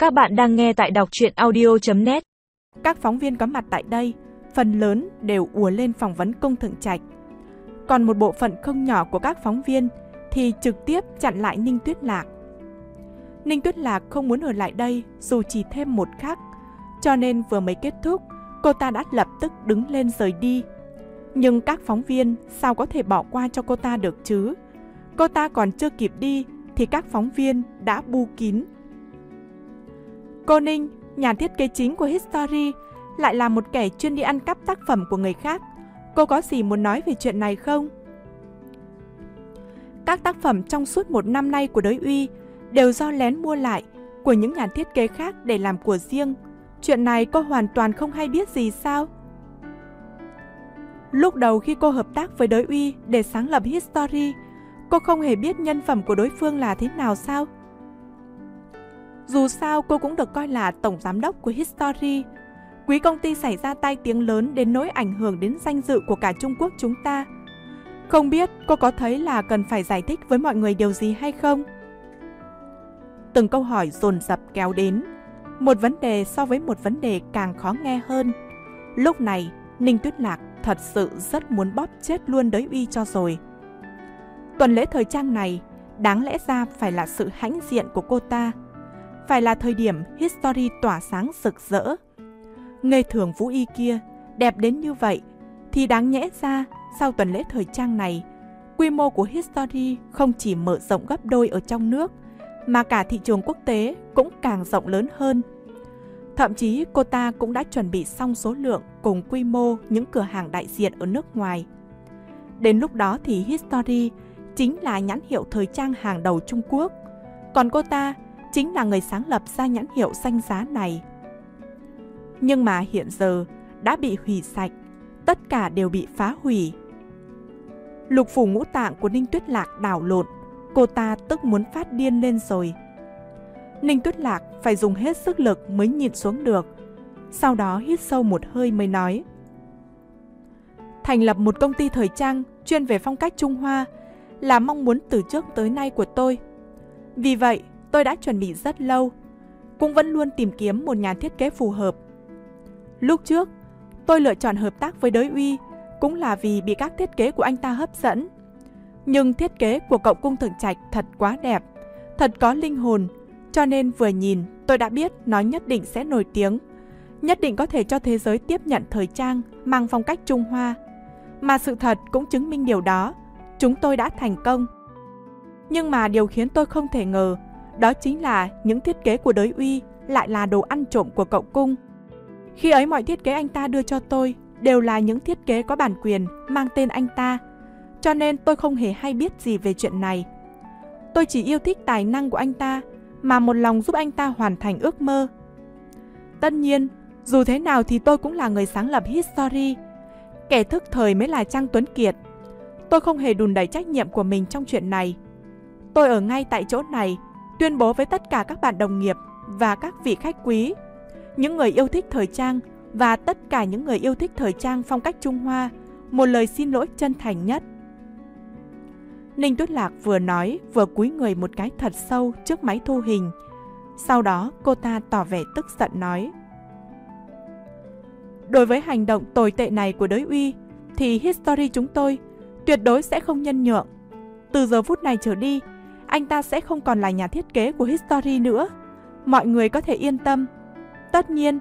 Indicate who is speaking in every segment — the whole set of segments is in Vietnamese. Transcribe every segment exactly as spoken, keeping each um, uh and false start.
Speaker 1: Các bạn đang nghe tại đọc truyện audio chấm net.
Speaker 2: Các phóng viên có mặt tại đây, phần lớn đều ùa lên phỏng vấn Cung Thượng Trạch. Còn một bộ phận không nhỏ của các phóng viên thì trực tiếp chặn lại Ninh Tuyết Lạc. Ninh Tuyết Lạc không muốn ở lại đây dù chỉ thêm một khắc, cho nên vừa mới kết thúc, cô ta đã lập tức đứng lên rời đi. Nhưng các phóng viên sao có thể bỏ qua cho cô ta được chứ? Cô ta còn chưa kịp đi thì các phóng viên đã bu kín. Cô Ninh, nhà thiết kế chính của History, lại là một kẻ chuyên đi ăn cắp tác phẩm của người khác. Cô có gì muốn nói về chuyện này không? Các tác phẩm trong suốt một năm nay của Đới Uy đều do lén mua lại của những nhà thiết kế khác để làm của riêng. Chuyện này cô hoàn toàn không hay biết gì sao? Lúc đầu khi cô hợp tác với Đới Uy để sáng lập History, cô không hề biết nhân phẩm của đối phương là thế nào sao? Dù sao cô cũng được coi là tổng giám đốc của History. Quý công ty xảy ra tai tiếng lớn đến nỗi ảnh hưởng đến danh dự của cả Trung Quốc chúng ta. Không biết cô có thấy là cần phải giải thích với mọi người điều gì hay không? Từng câu hỏi dồn dập kéo đến. Một vấn đề so với một vấn đề càng khó nghe hơn. Lúc này, Ninh Tuyết Lạc thật sự rất muốn bóp chết luôn Đới Uy cho rồi. Tuần lễ thời trang này đáng lẽ ra phải là sự hãnh diện của cô ta, phải là thời điểm History tỏa sáng rực rỡ. Nghề thường Vũ Y kia đẹp đến như vậy thì đáng nhẽ ra sau tuần lễ thời trang này, quy mô của History không chỉ mở rộng gấp đôi ở trong nước mà cả thị trường quốc tế cũng càng rộng lớn hơn. Thậm chí cô ta cũng đã chuẩn bị xong số lượng cùng quy mô những cửa hàng đại diện ở nước ngoài. Đến lúc đó thì History chính là nhãn hiệu thời trang hàng đầu Trung Quốc, còn cô ta chính là người sáng lập ra nhãn hiệu danh giá này. Nhưng mà hiện giờ đã bị hủy sạch, tất cả đều bị phá hủy. Lục phủ ngũ tạng của Ninh Tuyết Lạc đảo lộn, cô ta tức muốn phát điên lên rồi. Ninh Tuyết Lạc phải dùng hết sức lực mới nhịn xuống được. Sau đó hít sâu một hơi mới nói: thành lập một công ty thời trang chuyên về phong cách Trung Hoa là mong muốn từ trước tới nay của tôi. Vì vậy, tôi đã chuẩn bị rất lâu, cũng vẫn luôn tìm kiếm một nhà thiết kế phù hợp. Lúc trước, tôi lựa chọn hợp tác với Đới Uy cũng là vì bị các thiết kế của anh ta hấp dẫn. Nhưng thiết kế của cậu Cung Thượng Trạch thật quá đẹp, thật có linh hồn, cho nên vừa nhìn tôi đã biết nó nhất định sẽ nổi tiếng, nhất định có thể cho thế giới tiếp nhận thời trang mang phong cách Trung Hoa. Mà sự thật cũng chứng minh điều đó, chúng tôi đã thành công. Nhưng mà điều khiến tôi không thể ngờ, đó chính là những thiết kế của Đới Uy lại là đồ ăn trộm của cậu Cung. Khi ấy mọi thiết kế anh ta đưa cho tôi đều là những thiết kế có bản quyền mang tên anh ta, cho nên tôi không hề hay biết gì về chuyện này. Tôi chỉ yêu thích tài năng của anh ta mà một lòng giúp anh ta hoàn thành ước mơ. Tất nhiên, dù thế nào thì tôi cũng là người sáng lập History. Kẻ thức thời mới là Trang Tuấn Kiệt. Tôi không hề đùn đẩy trách nhiệm của mình trong chuyện này. Tôi ở ngay tại chỗ này tuyên bố với tất cả các bạn đồng nghiệp và các vị khách quý, những người yêu thích thời trang và tất cả những người yêu thích thời trang phong cách Trung Hoa, một lời xin lỗi chân thành nhất. Ninh Tuyết Lạc vừa nói vừa cúi người một cái thật sâu trước máy thu hình. Sau đó cô ta tỏ vẻ tức giận nói: đối với hành động tồi tệ này của Đới Uy thì History chúng tôi tuyệt đối sẽ không nhân nhượng. Từ giờ phút này trở đi, anh ta sẽ không còn là nhà thiết kế của History nữa. Mọi người có thể yên tâm. Tất nhiên,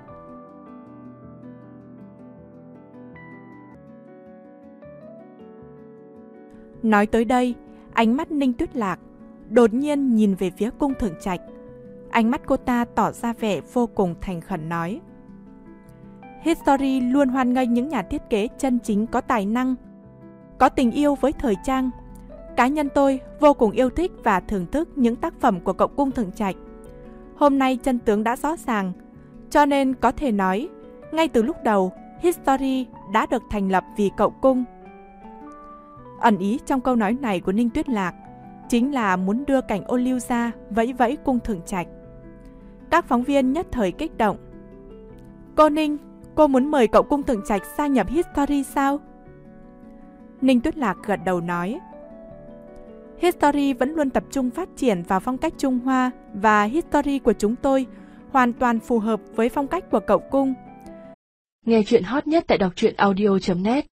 Speaker 2: nói tới đây, ánh mắt Ninh Tuyết Lạc đột nhiên nhìn về phía Cung Thượng Trạch. Ánh mắt cô ta tỏ ra vẻ vô cùng thành khẩn nói: History luôn hoan nghênh những nhà thiết kế chân chính có tài năng, có tình yêu với thời trang. Cá nhân tôi vô cùng yêu thích và thưởng thức những tác phẩm của cậu Cung Thượng Trạch. Hôm nay chân tướng đã rõ ràng, cho nên có thể nói, ngay từ lúc đầu, History đã được thành lập vì cậu Cung. Ẩn ý trong câu nói này của Ninh Tuyết Lạc chính là muốn đưa cảnh ô liu ra vẫy vẫy Cung Thượng Trạch. Các phóng viên nhất thời kích động: cô Ninh, cô muốn mời cậu Cung Thượng Trạch gia nhập History sao? Ninh Tuyết Lạc gật đầu nói: History vẫn luôn tập trung phát triển vào phong cách Trung Hoa và History của chúng tôi hoàn toàn phù hợp với phong cách của cậu Cung.
Speaker 3: Nghe chuyện hot nhất tại đọc truyện audio chấm net.